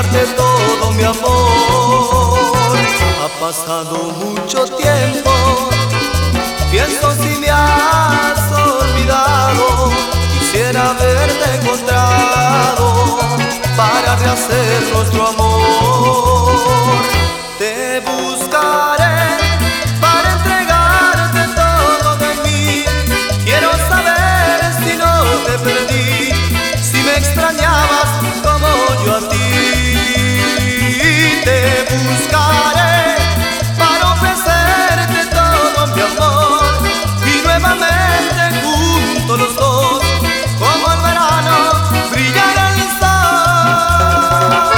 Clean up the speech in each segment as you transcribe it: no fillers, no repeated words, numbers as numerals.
darte todo mi amor. Ha pasado mucho tiempo, pienso si me has olvidado. Quisiera haberte encontrado para rehacer nuestro amor. Te buscaré para entregarte todo de mí. Quiero saber si no te perdí, si me extrañabas como yo a ti. Te buscaré para ofrecerte todo mi amor y nuevamente juntos los dos, como el verano, brillará el sol.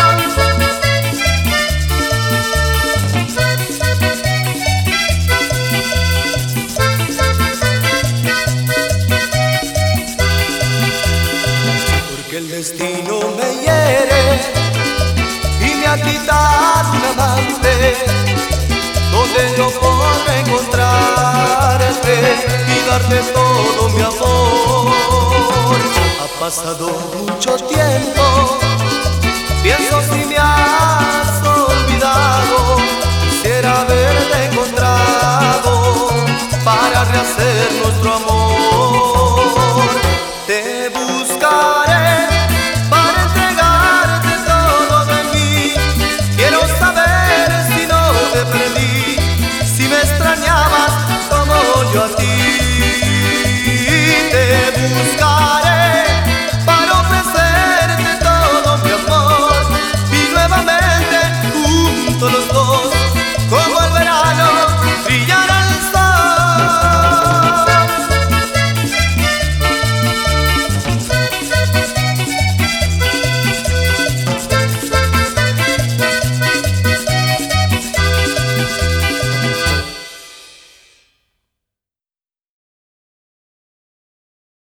Porque el destino me hiere y me ha quitado un amante, donde yo podré encontrarte y darte todo mi amor. Ha pasado mucho tiempo, pienso si me has olvidado. Quisiera haberte encontrado para rehacer nuestro amor. Te buscaré para entregarte todo de mí. Quiero saber si no te perdí, si me extrañabas como yo a ti.